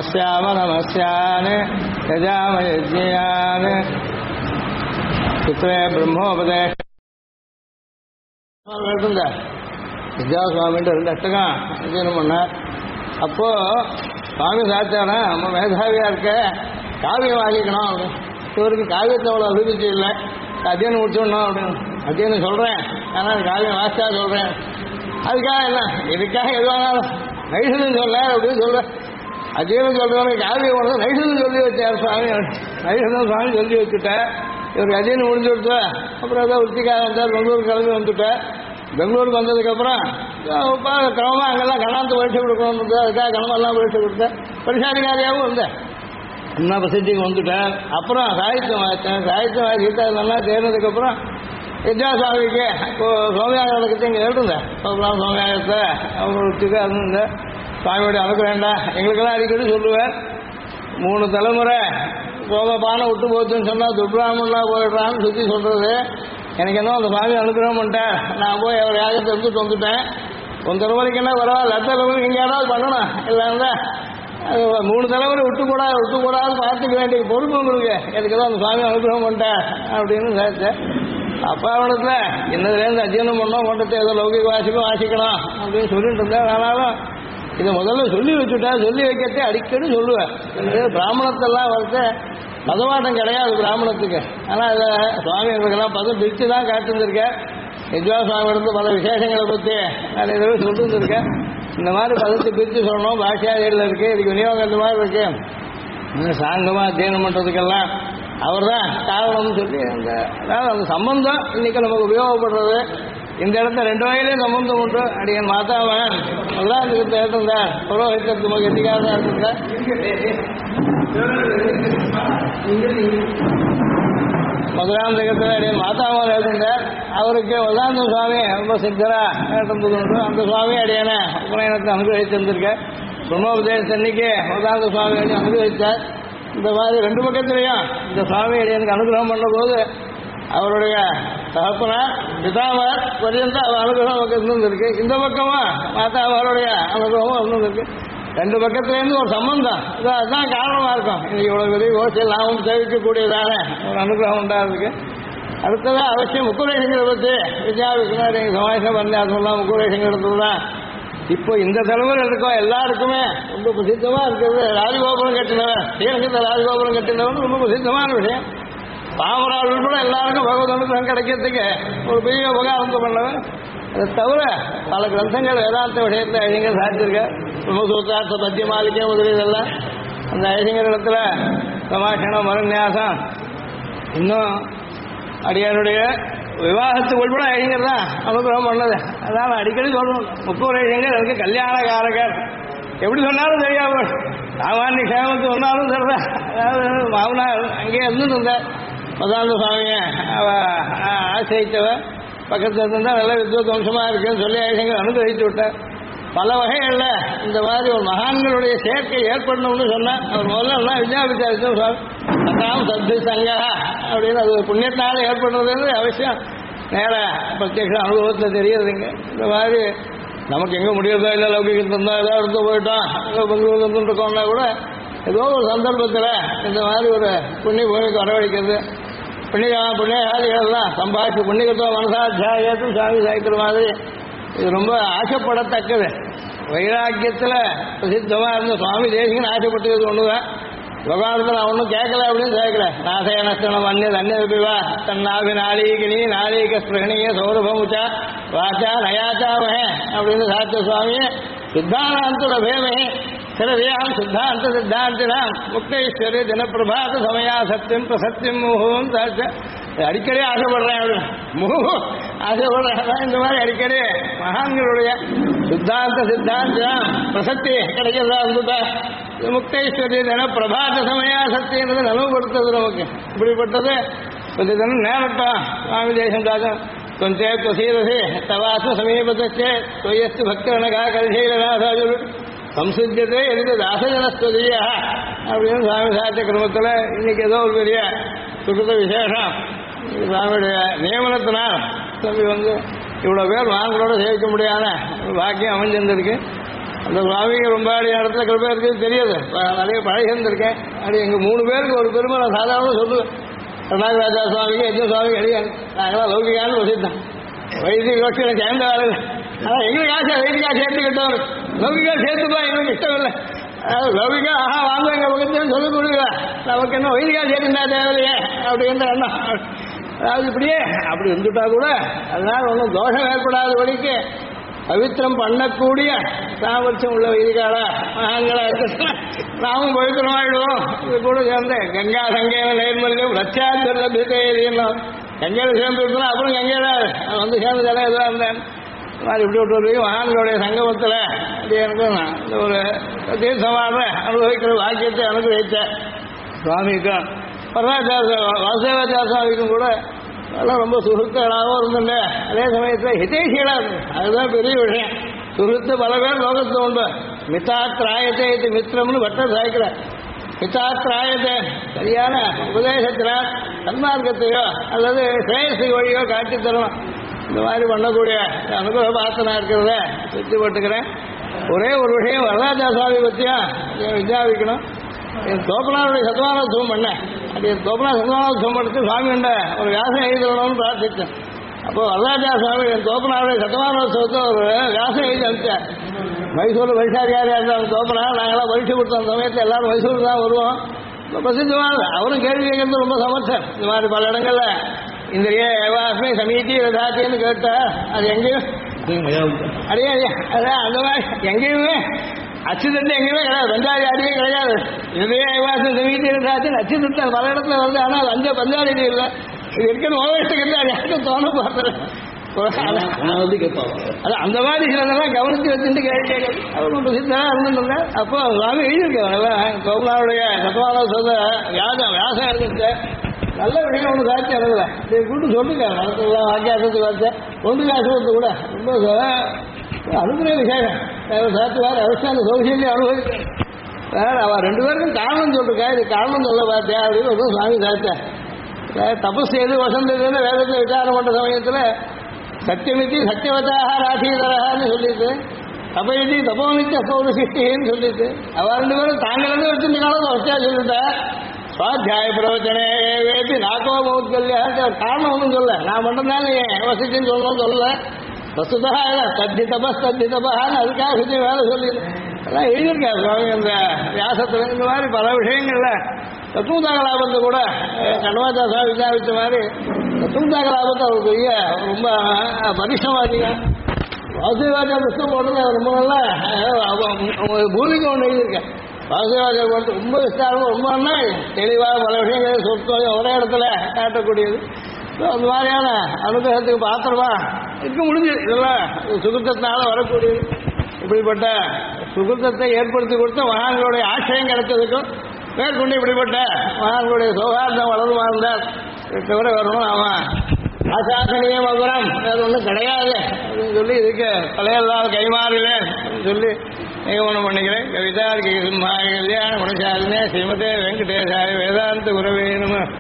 நமஸ்யாம நமஸ்யானே யஜாமயஜ்யானே சித்ரே பிரம்மோபதேஷ இருந்தா வித்யாசுவாமின்ட்டு 2 அஷ்டகம் அத்தியனம் பண்ணார். அப்போ சுவாமி சாச்சாரா நம்ம மேதாவியா இருக்க காவியம் வாங்கிக்கணும் அப்படின்னு. இவருக்கு காவியத்தை அவ்வளோ அபிருச்சி இல்லை, அத்தியனம் முடிச்சுடணும் அப்படின்னு. அத்தியனம் சொல்கிறேன், ஆனால் காவியம் வாசிச்சா சொல்கிறேன். அதுக்காக என்ன இதுக்காக எதுவானாலும் நைஷதம் சொல்ல அப்படின்னு சொல்கிறேன். அத்தியனம் சொல்கிறவங்க காவியம் வந்து நைஷதம் சொல்லி வச்சார் சுவாமி. நைஷதம் சுவாமி சொல்லி வச்சுட்டேன். இவருக்கு அத்தியனம் முடிஞ்சு விட்டு அப்புறம் ஏதோ உத்திக்காக வந்தார். பெங்களூர் கிளம்பி வந்துவிட்டேன். பெங்களூருக்கு வந்ததுக்கப்புறம் கிரமமாக அங்கெல்லாம் கணாந்து பரீட்சை கொடுக்கணும், அதுக்காக கிரமெல்லாம் பரீட்சை கொடுத்தேன். பரிசாதிகாரியாகவும் இருந்தேன். இன்னும் பிரசித்திக்கு வந்துட்டேன். அப்புறம் சாகித்யம் வாய்த்தேன். சாகித்யம் வாய்ச்சிட்டு அதெல்லாம் சேர்ந்ததுக்கப்புறம் வித்யாசுவாமிக்கு இப்போ சோமயாகத்தை இங்கே எழுதுந்தேன். சோமயாகத்தை அவங்களுக்கு அது இருந்தேன். சுவாமியோட அனுப்ப வேண்டாம் எங்களுக்கெல்லாம் அடிக்கடி சொல்லுவேன். 3 தலைமுறை சோமபானம் விட்டு போச்சுன்னு சொன்னால் துர்பிராமணா போயிடுறான்னு சுற்றி சொல்கிறது. எனக்கு என்ன அந்த சுவாமி அனுகிரகம் பண்ணிட்டேன். நான் போய் அவர் யாகத்தை எடுத்துட்டு வந்துட்டேன். 1 தலைமுறைக்கு என்ன பரவாயில்ல, அடுத்த தலைமுறைக்கு இங்கே யாராவது பண்ணணும். இல்லைன்னா 3 தலைமுறை விட்டுக்கூடாது பார்த்துக்க வேண்டிய பொறுப்பு உங்களுக்கு. எனக்கு தான் அந்த சுவாமி அனுகிரகம் பண்ணிட்டேன் அப்படின்னு சேர்த்தேன். அப்பா அவனத்தில் என்னதுலேருந்து அத்தியனம் பண்ணோம், கொண்டத்தை ஏதோ லௌகிக வாசிக்கணும் அப்படின்னு சொல்லிட்டு இருந்தேன். ஆனாலும் இதை முதல்ல சொல்லி வச்சுட்டேன். சொல்லி வைக்கிறதே அடிக்கடி சொல்லுவேன். பிராமணத்தெல்லாம் வந்து பதவாட்டம் கிடையாது பிராமணத்துக்கு. ஆனால் அதை சுவாமி எங்களுக்கெல்லாம் பதம் பிரித்து தான் காட்டுருந்துருக்கேன். வித்யாசுவாமி இருந்து பல விசேஷங்களை பற்றி நிறைய தடவை சொல்லிட்டு இருந்திருக்கேன். இந்த மாதிரி பதத்தை பிரித்து சொல்லணும். பாஷியாதியில் இருக்குது, இதுக்கு விநியோகம் இந்த மாதிரி இருக்குது. சாங்கமாக அத்தியனம் பண்ணுறதுக்கெல்லாம் அவர் தான் காரணம்னு சொல்லி அதாவது அந்த சம்பந்தம் இன்னைக்கு நமக்கு உபயோகப்படுறது. இந்த இடத்துல 2 வகையிலேயும் சம்பந்தம் உண்டு. அடியன் மாதாவன் உதாரணத்துக்கு இருந்தார். புரோஹித்தத்து நமக்கு எட்டிக்காக இருந்தார். மதுராந்தகத்தில் அடியன் மாதாவன் இருந்தார். அவருக்கு உதாரண சுவாமி ரொம்ப சித்தரா இருந்தது உண்டு. அந்த சுவாமி அடியனை உபநயனத்தை அனுகிரகித்திருந்திருக்க. பிரம்மோபதேச அன்னைக்கு உதாரண சுவாமி அனுகிரகித்தார். இந்த மாதிரி 2 பக்கத்திலையும் இந்த சுவாமி அடியனுக்கு அனுகிரகம் பண்ண போது அவருடைய தகப்பனார் பிதாமர் பர்யந்தம் அவர் அனுகிரகம் பக்கம் இருந்திருக்கு. இந்த பக்கமா மாதாவருடைய அனுகிரகமும் இருந்திருக்கு. 2 பக்கத்துலேருந்து ஒரு சம்பந்தம் அதுதான் காரணமாக இருக்கும். இன்னைக்கு இவ்வளோ பெரிய கோஷியல் நாமும் சேவிக்கக்கூடியதான ஒரு அனுகிரகம் உண்டாகிறதுக்கு. அடுத்ததான் அவசியம் முக்குரேஷங்களை பற்றி வித்யாவிஷ்ணர் எங்கள் சமாஷம் பண்ணி அது சொல்லலாம். முக்குரேஷங்கிறது தான் இப்போ இந்த தலைமுறை இருக்கோம் எல்லாருக்குமே ரொம்ப பிரசித்தமாக இருக்கிறது. ராஜகோபுரம் கட்டினவன், ஸ்ரீரங்கத்தில் ராஜகோபுரம் கட்டினவன் ரொம்ப பிரசித்தமான விஷயம். பாமரால் கூட எல்லாருக்கும் பகவத் அனுகிரகம் கிடைக்கிறதுக்கு ஒரு பெரிய உபகாரம் பண்ணவன். அதை தவிர பல கிரந்தங்கள் வேதாந்த விஷயத்தில் ஐயங்கர் சாதிச்சிருக்க. பிரம்மசூத்திரார்த்த பத்திய மாளிகை முதலியதெல்லாம் அந்த ஐயங்கர் இடத்துல சமாஷணம் மரநியாசம் இன்னும் அடியாருடைய விவாகத்துக்கு உள்பட ஐயங்கர் தான் அனுகிரகம் பண்ணது. அதான் அடிக்கடி சொல்லணும். 30 ஐயங்கர் அதுக்கு கல்யாணக்காரகர் எப்படி சொன்னாலும் தெரியாம சாமானிய சேமத்து சொன்னாலும் சொல்றேன். அதாவது மாமனார் அங்கேயே இருந்துட்டு இருந்தேன். மதாந்த சுவாமியை ஆசிரியத்தவ பக்கத்தில் இருந்தால் நல்ல வித்வத் வம்சமாக இருக்குன்னு சொல்லி ஐயங்கர் அனுகிரகித்து விட்டார். பல வகைகளில் இந்த மாதிரி ஒரு மகான்களுடைய சேர்க்கை ஏற்படணும்னு சொன்னால் அவர் முதல்ல வித்யாபிச்சாரிச்சோம் சுவாமி அதான் சத்து சங்கா அப்படின்னு அது புண்ணியத்தினால ஏற்படுறது அவசியம். நேர பிரத்யக்ஷ அனுபவத்தில் தெரியுதுங்க. இந்த மாதிரி நமக்கு எங்கே முடியறதோ இல்லை லௌகிகத்தில் இருந்தால் ஏதோ எடுத்து போயிட்டோம் ஏதோ பெங்களூர் இருந்துருக்கோம்னா கூட ஏதோ ஒரு சந்தர்ப்பத்தில் இந்த மாதிரி ஒரு புண்ணிய பூமிக்கு வரவழைக்கிறது. புண்ணியகாதிகள்லாம் சம்பாதிச்சு புண்ணியத்துவ மனசாத்தியாயத்தும் சாமி சாய்க்கிற மாதிரி இது ரொம்ப ஆசைப்படத்தக்கது. வைராக்கியத்தில் பிரசித்தமாக இருந்த சுவாமி தேசிகன் ஆசைப்பட்டது ஒன்று தான். விவகாரத்தில் நான் ஒன்றும் கேட்கல அப்படின்னு கேட்கல. நாசயனஸ்தனம் அந்நியதன்யபிவா தன்னாபி நாளீகினி நாளீக ஸ்பிரகணிய சௌரபமுச்சா வாச்சா நயாச்சாமஹே அப்படின்னு சாத்திய சுவாமியே சித்தாந்தோட பேமே சிறதியாம் சித்தாந்த சித்தாந்தினாம் முக்தேஸ்வரி தினப்பிரபாத சமயா சத்தியம் பிரசத்தியம் முகம் சாட்ச அடிக்கடி ஆசைப்படுறேன் அப்படின்னு முகம் ஆசைப்படுறேன். இந்த மாதிரி அடிக்கடி மகான்களுடைய சித்தாந்தம் பிரசக்தி கிடைக்கிறதா இருந்துட்டா முக்தேஸ்வரி தின பிரபாத சமயா சக்தின்றது நலவுபடுத்துறது நமக்கு. இப்படிப்பட்டது கொஞ்சம் தினம் நேரட்டும் சுவாமி தேசம் தாக்கம் கொஞ்சே தொசீரசி தவாச சமீபத்தே தொய்யஸ்து பக்தனகா கல்சீலநாசாஜு சம்சித்தியதே எனக்கு தாசஜனஸ்துதியா அப்படின்னு சுவாமி சாத்திய கிரமத்தில் இன்னைக்கு ஏதோ ஒரு பெரிய சுகத விசேஷம் சுவாமியுடைய நியமனத்தினால் தம்பி வந்து இவ்வளோ பேர் வாங்களோட சேவிக்க முடியாத பாக்கியம் அமைஞ்சிருந்திருக்கு. அந்த சுவாமிக்கு ரொம்ப அடி இடத்துல கிருப்பை இருக்குன்னு தெரியாது. நிறைய பழகி இருந்திருக்கேன். அப்படி எங்கள் 3 பேருக்கு ஒரு பெருமை நான் சாதாரண சொல்லுவேன். கருணாகராஜா சுவாமிக்கு எந்த சுவாமிக்கு அடியாங்க நாங்களாம் லௌகிகான்னு வசித்தான். வைதிக கோஷ்டியில் சேர்ந்த வேலை இல்லை. ஆனால் எங்களுக்கு ஆசை வைதிகா சேர்த்துக்கிட்டோம். லௌகிகா சேர்த்துப்பா எங்களுக்கு இஷ்டம் இல்லை. லௌகிகா வாங்க எங்கள் பக்கத்தையும் சொல்ல கொடுங்க. நமக்கு என்ன வைதிகா சேர்த்துட்டா தேவையில்லையே அப்படின்ற எண்ணம். அதாவது இப்படியே அப்படி இருந்துட்டா கூட அதனால் ஒன்றும் தோஷம் ஏற்படாதபடிக்கு பவித்திரம் பண்ணக்கூடிய சாமர்த்தியம் உள்ள வைதிகாலா மகான்களா இருக்க நாமும் பவித்திரமாயிடுவோம். இது கூட சேர்ந்து கங்கா சங்கேன நேர்மல்யம் ரச்சாந்தம் கங்கையில் சேர்ந்து விட்டுனா அப்புறம் கங்கையில வந்து சேர்ந்து தலை எதுவாக இருந்தேன். இப்படி விட்டு வரைக்கும் மகான்களுடைய சங்கமத்தில் அப்படி எனக்கும் இந்த ஒரு தீர்த்தமாக அனுபவிக்கிற வாக்கியத்தை அனுபவித்தேன். சுவாமிக்கும் வாசுதேவாச்சார சுவாமிக்கும் கூட அதெல்லாம் ரொம்ப சுருக்களாகவும் இருந்துட்டு அதே சமயத்தில் ஹிதேஷிகளாக இருக்கு. அதுதான் பெரிய விஷயம். சுருத்து பல பேர் லோகத்தில் உண்டு. மித்தாத்திராயத்தை இது மித்திரம்னு பட்டம் சாய்க்கிறார். மித்தாத்திராயத்தை சரியான உபதேசத்தினால் சன்மார்க்கத்தையோ அல்லது ஸ்ரேயஸுக்கு வழியோ காட்டித் தரணும். இந்த மாதிரி பண்ணக்கூடிய அனுபவ பாசனா இருக்கிறத சுற்றி போட்டுக்கிறேன். ஒரே ஒரு விஷயம் வரலாற்றா சுவாமி பற்றியும் விஞ்ஞாபிக்கணும். என் தோப்பனாருடைய சத்மானோத்சவம் பண்ணேன். அது என் தோப்பனா சத்மானோத்சவம் எடுத்து சுவாமி என்ற ஒரு வியாசம் எழுதணும்னு பிரார்த்தித்தேன். அப்போ வரலாற்றா சுவாமி என் தோப்பனாருடைய சத்மானோத்சவத்தை ஒரு வியாசம் எழுதி அனுப்பிச்சார். மைசூர் வைசாரியாரியாக இருந்தாங்க தோப்பனா. நாங்களாம் பரிசு கொடுத்த அந்த சமயத்தில் எல்லாரும் மைசூர் தான் வருவோம். ரொம்ப பிரசித்தமானது. அவரும் கேள்வி கேட்கறது ரொம்ப சமர்த்தம். இந்த மாதிரி பல இடங்கள்ல இந்திரிய ஏவாஸ்மி சமீதி ரதாத்தின்னு கேட்டா அது எங்கேயும் அடையே அதான் அந்த மாதிரி எங்கேயுமே அச்சுதத்தை எங்கேயுமே கிடையாது. பஞ்சாதி அடியே கிடையாது. இந்திரிய ஏவாஸ்மி சமீதி ரதாத்தின்னு அச்சுதத்தை பல இடத்துல வருது. ஆனால் அந்த பஞ்சாதி இல்லை. இது இருக்கிற ஓவஷ்டத்தை அது யாருக்கும் தோண பார்த்துறேன். அது அந்த மாதிரி சிலதெல்லாம் கவனித்து வச்சுட்டு கேள்வி அவரும் பிரசித்தமாக இருந்துட்டு அப்போ சுவாமி எழுதியிருக்கேன். கோகுலாவுடைய சத்வான சொல்ல வியாசம் இருந்துச்சு. நல்ல விஷயம் ஒன்று சாட்சி அறல இதை கூட்டு சொல்லிருக்காங்க. நடத்துலாம் வாக்கியாசத்துக்கு வச்ச ஒன்று காசுவத்து கூட ரொம்ப அனுப்புகிற விஷயம் சாத்துவார் அவசியம் சௌகரியம் அனுபவிக்கிறேன். வேற அவள் 2 பேருக்கும் காரணம் சொல்லிருக்கா. இது காரணம் சொல்ல பார்த்தேன் அப்படின்னு ஒரு சுவாமி சாச்சா. தபஸ் எது வசந்ததுன்னு வேதத்தை விசாரம் பண்ணுற சமயத்தில் சத்தியமித்தி சத்தியவதாக ராசீதரான்னு சொல்லிட்டு தபயதி தபோமித்தி அப்போது சிஷ்டின்னு சொல்லிட்டு அவள் 2 பேரும் தாங்களே வச்சுருந்தாலும் வச்சா சொல்லிட்டா. சுவாத்தியாய பிரவச்சனே வேதி நாக்கோ மௌத்கல்யா காரணம் ஒன்றும் சொல்ல. நான் மட்டும்தான் வசிச்சுன்னு சொல்லணும்னு சொல்லல. வசுதா தத்தி தபஸ் தத்தி தபான்னு அதுக்காக சுற்றி வேலை சொல்லி எல்லாம் எழுதியிருக்காரு சுவாமி அந்த வியாசத்தில். இந்த மாதிரி பல விஷயங்கள்ல தத்துவதாகலாபத்தை கூட கண்வாச்சாசா விசாரித்த மாதிரி தத்துவதாகலாபத்தை அவர் பெரிய ரொம்ப பரிஷ்டவாதிங்க. வாசுதேவாச்சார புத்தகம் போட்டது ரொம்ப நல்லா பூமிக்கு ஒன்று எழுதியிருக்கேன். வாசுதேவாச்சார போட்டு ரொம்ப விஸ்தாரமாக ரொம்ப தெளிவாக பல விஷயங்கள் சொற்கோயம் ஒரே இடத்துல காட்டக்கூடியது. அந்த மாதிரியான அனுகிரகத்துக்கு பாத்திரமா இருக்க முடிஞ்சது. இதெல்லாம் சுகிருத்தத்தினால வரக்கூடியது. இப்படிப்பட்ட சுகிருத்தத்தை ஏற்படுத்தி கொடுத்த மகான்களுடைய ஆசிரியம் கிடைச்சதுக்கும் மேற்கொண்டு இப்படிப்பட்ட மகான்களுடைய சௌகார்தம் வளருமா இருந்தால் தவிர வரணும். அவன் ஆசாசனிய மகுரம் வேறு ஒன்றும் கிடையாது அப்படின்னு சொல்லி இதுக்கு தலையெல்லாம் கைமாறல அப்படின்னு சொல்லி நியமனம் பண்ணிக்கிறேன். கவிதா கல்யாண குணசாலினே ஸ்ரீமதே வெங்கடேசாய வேதாந்த குரவே நம.